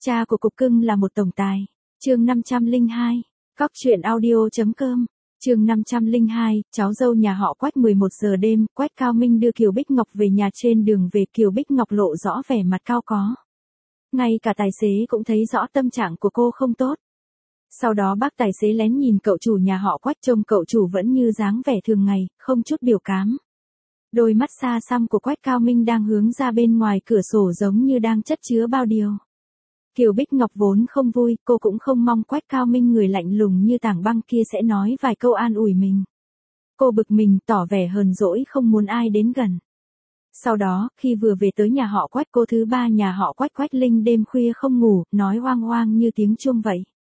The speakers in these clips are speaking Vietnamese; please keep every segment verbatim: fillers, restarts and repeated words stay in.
Cha của cục cưng là một tổng tài. Chương năm trăm lẻ hai. Cóc truyện audio chấm com. Chương năm trăm lẻ hai, cháu dâu nhà họ Quách. Mười một giờ đêm, Quách Cao Minh đưa Kiều Bích Ngọc về nhà. Trên đường về, Kiều Bích Ngọc lộ rõ vẻ mặt cao có. Ngay cả tài xế cũng thấy rõ tâm trạng của cô không tốt. Sau đó bác tài xế lén nhìn cậu chủ nhà họ Quách, trông cậu chủ vẫn như dáng vẻ thường ngày, không chút biểu cảm. Đôi mắt xa xăm của Quách Cao Minh đang hướng ra bên ngoài cửa sổ giống như đang chất chứa bao điều. Kiều Bích Ngọc vốn không vui, cô cũng không mong Quách Cao Minh người lạnh lùng như tảng băng kia sẽ nói vài câu an ủi mình. Cô bực mình, tỏ vẻ hờn dỗi không muốn ai đến gần. Sau đó, khi vừa về tới nhà họ Quách, cô thứ ba nhà họ Quách, Quách Linh đêm khuya không ngủ, nói oang oang như tiếng chuông vậy.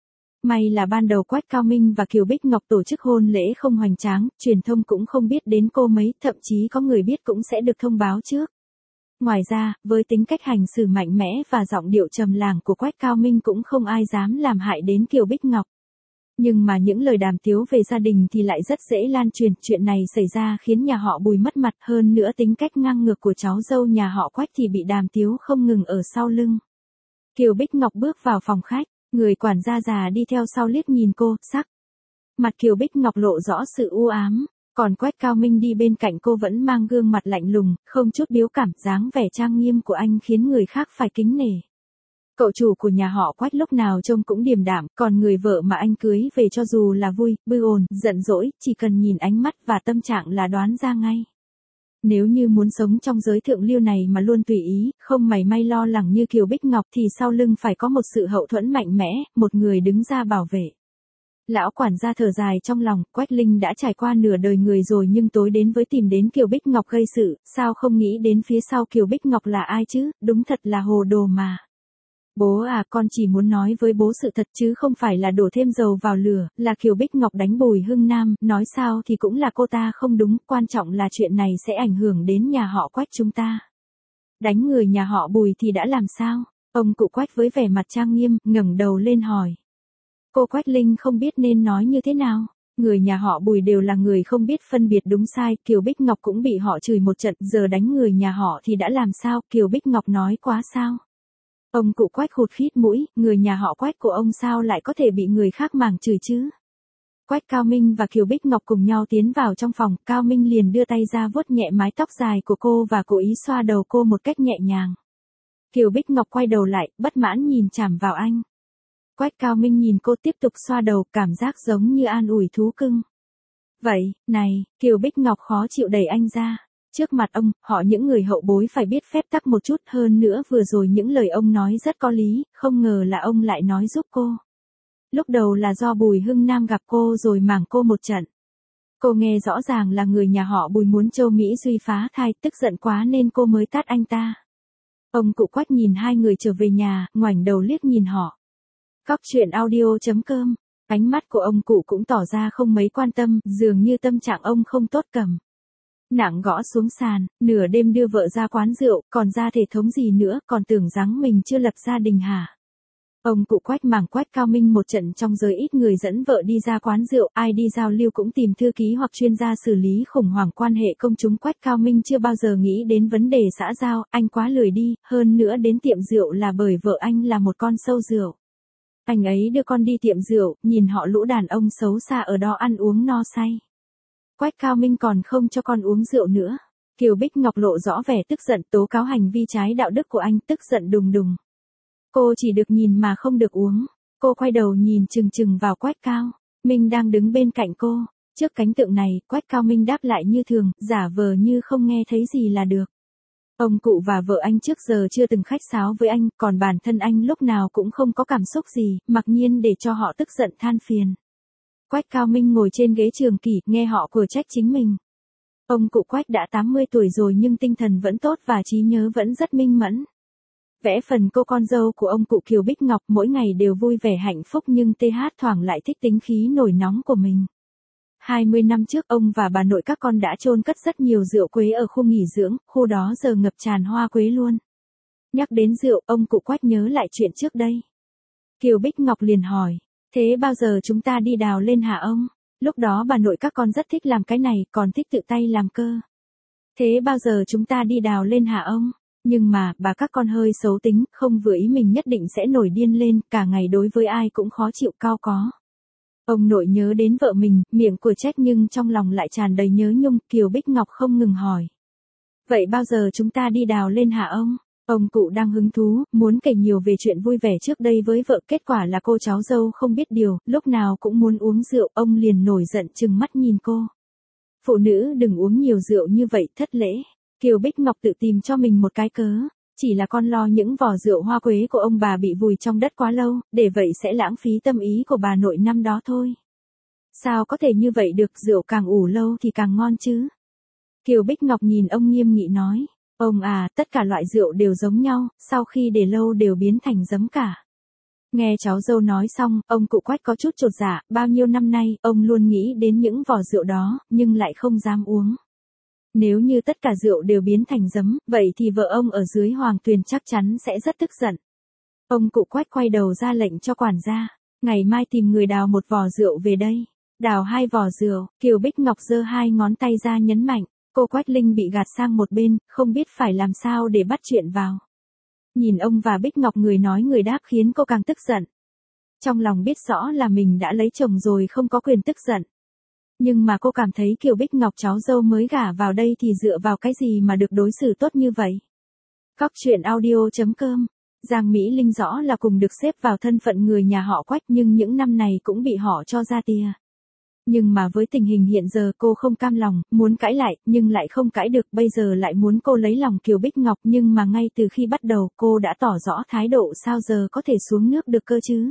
May là ban đầu Quách Cao Minh và Kiều Bích Ngọc tổ chức hôn lễ không hoành tráng, truyền thông cũng không biết đến cô mấy, thậm chí có người biết cũng sẽ được thông báo trước. Ngoài ra, với tính cách hành xử mạnh mẽ và giọng điệu trầm làng của Quách Cao Minh cũng không ai dám làm hại đến Kiều Bích Ngọc. Nhưng mà những lời đàm tiếu về gia đình thì lại rất dễ lan truyền, chuyện này xảy ra khiến nhà họ Bùi mất mặt, hơn nữa tính cách ngang ngược của cháu dâu nhà họ Quách thì bị đàm tiếu không ngừng ở sau lưng. Kiều Bích Ngọc bước vào phòng khách, người quản gia già đi theo sau liếc nhìn cô, sắc mặt Kiều Bích Ngọc lộ rõ sự u ám. Còn Quách Cao Minh đi bên cạnh cô vẫn mang gương mặt lạnh lùng, không chút biếu cảm, dáng vẻ trang nghiêm của anh khiến người khác phải kính nể. Cậu chủ của nhà họ Quách lúc nào trông cũng điềm đạm, còn người vợ mà anh cưới về cho dù là vui, bư ồn, giận dỗi, chỉ cần nhìn ánh mắt và tâm trạng là đoán ra ngay. Nếu như muốn sống trong giới thượng lưu này mà luôn tùy ý, không mảy may lo lắng như Kiều Bích Ngọc thì sau lưng phải có một sự hậu thuẫn mạnh mẽ, một người đứng ra bảo vệ. Lão quản gia thở dài trong lòng, Quách Linh đã trải qua nửa đời người rồi nhưng tối đến với tìm đến Kiều Bích Ngọc gây sự, sao không nghĩ đến phía sau Kiều Bích Ngọc là ai chứ, đúng thật là hồ đồ mà. Bố à, con chỉ muốn nói với bố sự thật chứ không phải là đổ thêm dầu vào lửa, là Kiều Bích Ngọc đánh Bùi Hưng Nam, nói sao thì cũng là cô ta không đúng, quan trọng là chuyện này sẽ ảnh hưởng đến nhà họ Quách chúng ta. Đánh người nhà họ Bùi thì đã làm sao? Ông cụ Quách với vẻ mặt trang nghiêm, ngẩng đầu lên hỏi. Cô Quách Linh không biết nên nói như thế nào. Người nhà họ Bùi đều là người không biết phân biệt đúng sai, Kiều Bích Ngọc cũng bị họ chửi một trận, giờ đánh người nhà họ thì đã làm sao, Kiều Bích Ngọc nói quá sao. Ông cụ Quách hụt khít mũi, người nhà họ Quách của ông sao lại có thể bị người khác màng chửi chứ. Quách Cao Minh và Kiều Bích Ngọc cùng nhau tiến vào trong phòng, Cao Minh liền đưa tay ra vuốt nhẹ mái tóc dài của cô và cố ý xoa đầu cô một cách nhẹ nhàng. Kiều Bích Ngọc quay đầu lại, bất mãn nhìn chằm vào anh. Quách Cao Minh nhìn cô tiếp tục xoa đầu, cảm giác giống như an ủi thú cưng. Vậy, này, Kiều Bích Ngọc khó chịu đẩy anh ra. Trước mặt ông, họ những người hậu bối phải biết phép tắc một chút, hơn nữa vừa rồi những lời ông nói rất có lý, không ngờ là ông lại nói giúp cô. Lúc đầu là do Bùi Hưng Nam gặp cô rồi mảng cô một trận. Cô nghe rõ ràng là người nhà họ Bùi muốn Châu Mỹ Duy phá thai, tức giận quá nên cô mới tát anh ta. Ông cụ Quách nhìn hai người trở về nhà, ngoảnh đầu liếc nhìn họ. Cóc truyện audio chấm com. Ánh mắt của ông cụ cũng tỏ ra không mấy quan tâm, dường như tâm trạng ông không tốt cầm. Nặng gõ xuống sàn, nửa đêm đưa vợ ra quán rượu, còn ra thể thống gì nữa, còn tưởng rằng mình chưa lập gia đình hả? Ông cụ Quách mảng Quách Cao Minh một trận trong giới ít người dẫn vợ đi ra quán rượu, ai đi giao lưu cũng tìm thư ký hoặc chuyên gia xử lý khủng hoảng quan hệ công chúng. Quách Cao Minh chưa bao giờ nghĩ đến vấn đề xã giao, anh quá lười đi, hơn nữa đến tiệm rượu là bởi vợ anh là một con sâu rượu. Anh ấy đưa con đi tiệm rượu, nhìn họ lũ đàn ông xấu xa ở đó ăn uống no say. Quách Cao Minh còn không cho con uống rượu nữa. Kiều Bích Ngọc lộ rõ vẻ tức giận, tố cáo hành vi trái đạo đức của anh, tức giận đùng đùng. Cô chỉ được nhìn mà không được uống. Cô quay đầu nhìn chừng chừng vào Quách Cao Minh đang đứng bên cạnh cô. Trước cảnh tượng này, Quách Cao Minh đáp lại như thường, giả vờ như không nghe thấy gì là được. Ông cụ và vợ anh trước giờ chưa từng khách sáo với anh, còn bản thân anh lúc nào cũng không có cảm xúc gì, mặc nhiên để cho họ tức giận than phiền. Quách Cao Minh ngồi trên ghế trường kỷ, nghe họ của trách chính mình. Ông cụ Quách đã tám mươi tuổi rồi nhưng tinh thần vẫn tốt và trí nhớ vẫn rất minh mẫn. Vẽ phần cô con dâu của ông cụ Kiều Bích Ngọc mỗi ngày đều vui vẻ hạnh phúc nhưng tê hát thoảng lại thích tính khí nổi nóng của mình. hai mươi năm trước ông và bà nội các con đã chôn cất rất nhiều rượu quế ở khu nghỉ dưỡng, khu đó giờ ngập tràn hoa quế luôn. Nhắc đến rượu, ông cụ Quách nhớ lại chuyện trước đây. Kiều Bích Ngọc liền hỏi, thế bao giờ chúng ta đi đào lên hả ông? Lúc đó bà nội các con rất thích làm cái này, còn thích tự tay làm cơ. Thế bao giờ chúng ta đi đào lên hả ông? Nhưng mà, bà các con hơi xấu tính, không vừa ý mình nhất định sẽ nổi điên lên, cả ngày đối với ai cũng khó chịu cao có. Ông nội nhớ đến vợ mình, miệng của trách nhưng trong lòng lại tràn đầy nhớ nhung, Kiều Bích Ngọc không ngừng hỏi. Vậy bao giờ chúng ta đi đào lên hả ông? Ông cụ đang hứng thú, muốn kể nhiều về chuyện vui vẻ trước đây với vợ, kết quả là cô cháu dâu không biết điều, lúc nào cũng muốn uống rượu, ông liền nổi giận trừng mắt nhìn cô. Phụ nữ đừng uống nhiều rượu như vậy, thất lễ. Kiều Bích Ngọc tự tìm cho mình một cái cớ, chỉ là con lo những vỏ rượu hoa quế của ông bà bị vùi trong đất quá lâu, để vậy sẽ lãng phí tâm ý của bà nội năm đó thôi. Sao có thể như vậy được, rượu càng ủ lâu thì càng ngon chứ. Kiều Bích Ngọc nhìn ông nghiêm nghị nói, ông à, tất cả loại rượu đều giống nhau, sau khi để lâu đều biến thành giấm cả. Nghe cháu dâu nói xong, ông cụ Quách có chút chột dạ, bao nhiêu năm nay, ông luôn nghĩ đến những vỏ rượu đó, nhưng lại không dám uống. Nếu như tất cả rượu đều biến thành giấm, vậy thì vợ ông ở dưới Hoàng Tuyền chắc chắn sẽ rất tức giận. Ông cụ Quách quay đầu ra lệnh cho quản gia, ngày mai tìm người đào một vò rượu về đây. Đào hai vò rượu, Kiều Bích Ngọc giơ hai ngón tay ra nhấn mạnh, cô Quách Linh bị gạt sang một bên, không biết phải làm sao để bắt chuyện vào. Nhìn ông và Bích Ngọc người nói người đáp khiến cô càng tức giận. Trong lòng biết rõ là mình đã lấy chồng rồi không có quyền tức giận. Nhưng mà cô cảm thấy Kiều Bích Ngọc cháu dâu mới gả vào đây thì dựa vào cái gì mà được đối xử tốt như vậy. Cóc truyện audio chấm com. Giang Mỹ Linh rõ là cùng được xếp vào thân phận người nhà họ Quách nhưng những năm này cũng bị họ cho ra tia. Nhưng mà với tình hình hiện giờ cô không cam lòng, muốn cãi lại, nhưng lại không cãi được, bây giờ lại muốn cô lấy lòng Kiều Bích Ngọc, nhưng mà ngay từ khi bắt đầu cô đã tỏ rõ thái độ, sao giờ có thể xuống nước được cơ chứ.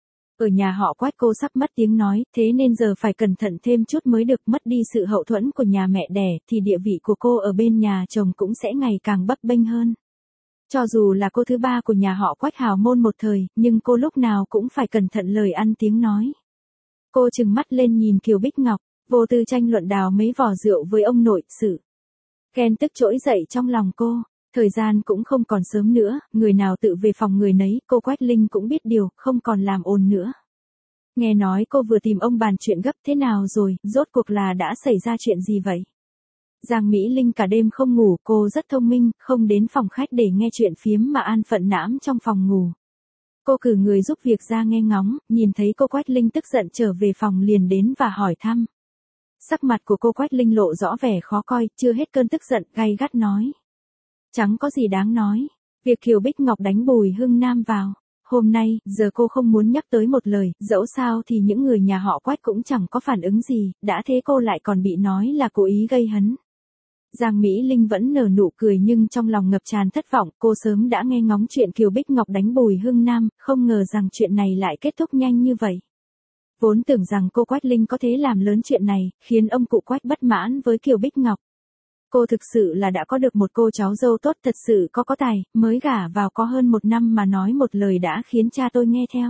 Ở nhà họ Quách cô sắp mất tiếng nói, thế nên giờ phải cẩn thận thêm chút mới được, mất đi sự hậu thuẫn của nhà mẹ đẻ, thì địa vị của cô ở bên nhà chồng cũng sẽ ngày càng bấp bênh hơn. Cho dù là cô thứ ba của nhà họ Quách hào môn một thời, nhưng cô lúc nào cũng phải cẩn thận lời ăn tiếng nói. Cô trừng mắt lên nhìn Kiều Bích Ngọc, vô tư tranh luận đào mấy vò rượu với ông nội, sự ghen tức trỗi dậy trong lòng cô. Thời gian cũng không còn sớm nữa, người nào tự về phòng người nấy, cô Quách Linh cũng biết điều, không còn làm ồn nữa. Nghe nói cô vừa tìm ông bàn chuyện gấp, thế nào rồi, rốt cuộc là đã xảy ra chuyện gì vậy? Giang Mỹ Linh cả đêm không ngủ, cô rất thông minh, không đến phòng khách để nghe chuyện phiếm mà an phận nãm trong phòng ngủ. Cô cử người giúp việc ra nghe ngóng, nhìn thấy cô Quách Linh tức giận trở về phòng liền đến và hỏi thăm. Sắc mặt của cô Quách Linh lộ rõ vẻ khó coi, chưa hết cơn tức giận, gay gắt nói. Chẳng có gì đáng nói, việc Kiều Bích Ngọc đánh Bùi Hưng Nam vào. Hôm nay, giờ cô không muốn nhắc tới một lời, dẫu sao thì những người nhà họ Quách cũng chẳng có phản ứng gì, đã thế cô lại còn bị nói là cố ý gây hấn. Giang Mỹ Linh vẫn nở nụ cười nhưng trong lòng ngập tràn thất vọng, cô sớm đã nghe ngóng chuyện Kiều Bích Ngọc đánh Bùi Hưng Nam, không ngờ rằng chuyện này lại kết thúc nhanh như vậy. Vốn tưởng rằng cô Quách Linh có thể làm lớn chuyện này, khiến ông cụ Quách bất mãn với Kiều Bích Ngọc. Cô thực sự là đã có được một cô cháu dâu tốt, thật sự có có tài, mới gả vào có hơn một năm mà nói một lời đã khiến cha tôi nghe theo.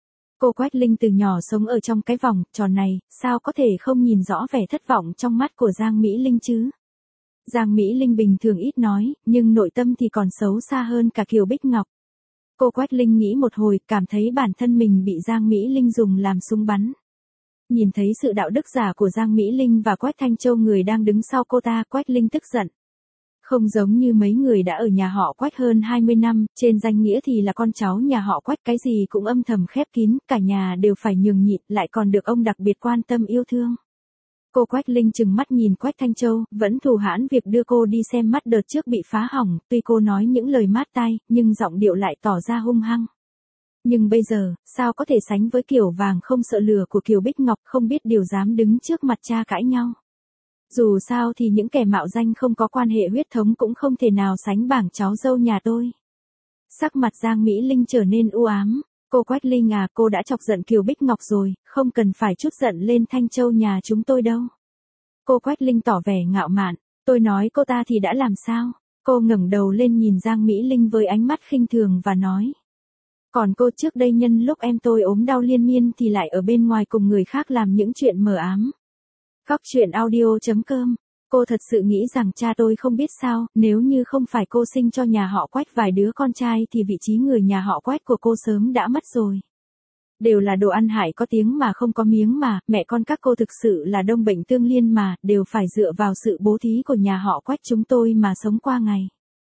Cô Quách Linh từ nhỏ sống ở trong cái vòng tròn này, sao có thể không nhìn rõ vẻ thất vọng trong mắt của Giang Mỹ Linh chứ? Giang Mỹ Linh bình thường ít nói, nhưng nội tâm thì còn xấu xa hơn cả Kiều Bích Ngọc. Cô Quách Linh nghĩ một hồi, cảm thấy bản thân mình bị Giang Mỹ Linh dùng làm súng bắn. Nhìn thấy sự đạo đức giả của Giang Mỹ Linh và Quách Thanh Châu người đang đứng sau cô ta, Quách Linh tức giận. Không giống như mấy người đã ở nhà họ Quách hơn hai mươi năm, trên danh nghĩa thì là con cháu nhà họ Quách, cái gì cũng âm thầm khép kín, cả nhà đều phải nhường nhịn, lại còn được ông đặc biệt quan tâm yêu thương. Cô Quách Linh trừng mắt nhìn Quách Thanh Châu, vẫn thù hãn việc đưa cô đi xem mắt đợt trước bị phá hỏng, tuy cô nói những lời mát tai, nhưng giọng điệu lại tỏ ra hung hăng. Nhưng bây giờ, sao có thể sánh với kiểu vàng không sợ lửa của Kiều Bích Ngọc, không biết điều dám đứng trước mặt cha cãi nhau. Dù sao thì những kẻ mạo danh không có quan hệ huyết thống cũng không thể nào sánh bảng cháu dâu nhà tôi. Sắc mặt Giang Mỹ Linh trở nên u ám. Cô Quách Linh à, cô đã chọc giận Kiều Bích Ngọc rồi, không cần phải trút giận lên Thanh Châu nhà chúng tôi đâu. Cô Quách Linh tỏ vẻ ngạo mạn, tôi nói cô ta thì đã làm sao? Cô ngẩng đầu lên nhìn Giang Mỹ Linh với ánh mắt khinh thường và nói. Còn cô trước đây nhân lúc em tôi ốm đau liên miên thì lại ở bên ngoài cùng người khác làm những chuyện mờ ám. Cóc truyện audio chấm com. Cô thật sự nghĩ rằng cha tôi không biết sao, nếu như không phải cô sinh cho nhà họ Quách vài đứa con trai thì vị trí người nhà họ Quách của cô sớm đã mất rồi. Đều là đồ ăn hại có tiếng mà không có miếng mà, mẹ con các cô thực sự là đông bệnh tương liên mà, đều phải dựa vào sự bố thí của nhà họ Quách chúng tôi mà sống qua ngày.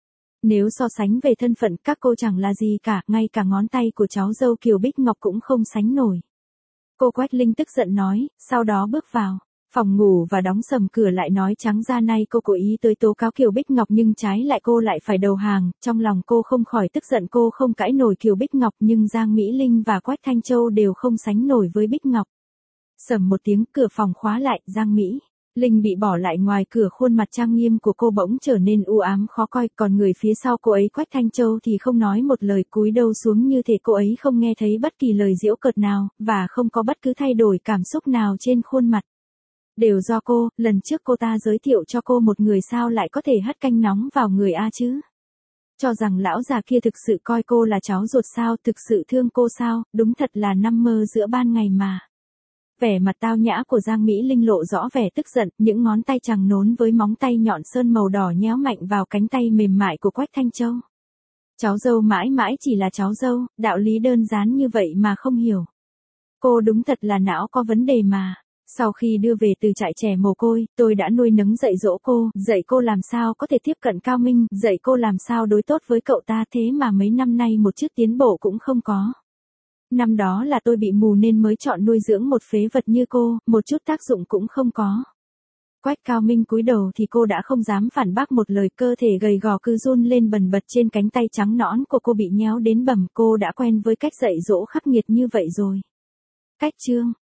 Nếu so sánh về thân phận các cô chẳng là gì cả, ngay cả ngón tay của cháu dâu Kiều Bích Ngọc cũng không sánh nổi. Cô Quách Linh tức giận nói, sau đó bước vào phòng ngủ và đóng sầm cửa lại nói trắng ra nay cô cố ý tới tố cáo Kiều Bích Ngọc nhưng trái lại cô lại phải đầu hàng, trong lòng cô không khỏi tức giận cô không cãi nổi Kiều Bích Ngọc nhưng Giang Mỹ Linh và Quách Thanh Châu đều không sánh nổi với Bích Ngọc. Sầm một tiếng cửa phòng khóa lại, Giang Mỹ Linh bị bỏ lại ngoài cửa khuôn mặt trang nghiêm của cô bỗng trở nên u ám khó coi còn người phía sau cô ấy Quách Thanh Châu thì không nói một lời cúi đầu xuống như thể cô ấy không nghe thấy bất kỳ lời giễu cợt nào và không có bất cứ thay đổi cảm xúc nào trên khuôn mặt. Đều do cô, lần trước cô ta giới thiệu cho cô một người sao lại có thể hất canh nóng vào người A chứ? Cho rằng lão già kia thực sự coi cô là cháu ruột sao, thực sự thương cô sao, đúng thật là nằm mơ giữa ban ngày mà. Vẻ mặt tao nhã của Giang Mỹ Linh lộ rõ vẻ tức giận, những ngón tay chằng nốn với móng tay nhọn sơn màu đỏ nhéo mạnh vào cánh tay mềm mại của Quách Thanh Châu. Cháu dâu mãi mãi chỉ là cháu dâu, đạo lý đơn giản như vậy mà không hiểu. Cô đúng thật là não có vấn đề mà. Sau khi đưa về từ trại trẻ mồ côi, tôi đã nuôi nấng dạy dỗ cô, dạy cô làm sao có thể tiếp cận Cao Minh, dạy cô làm sao đối tốt với cậu ta thế mà mấy năm nay một chút tiến bộ cũng không có. Năm đó là tôi bị mù nên mới chọn nuôi dưỡng một phế vật như cô, một chút tác dụng cũng không có. Quách Cao Minh cúi đầu thì cô đã không dám phản bác một lời, cơ thể gầy gò cứ run lên bần bật trên cánh tay trắng nõn của cô bị nhéo đến bầm, cô đã quen với cách dạy dỗ khắc nghiệt như vậy rồi. Cách chương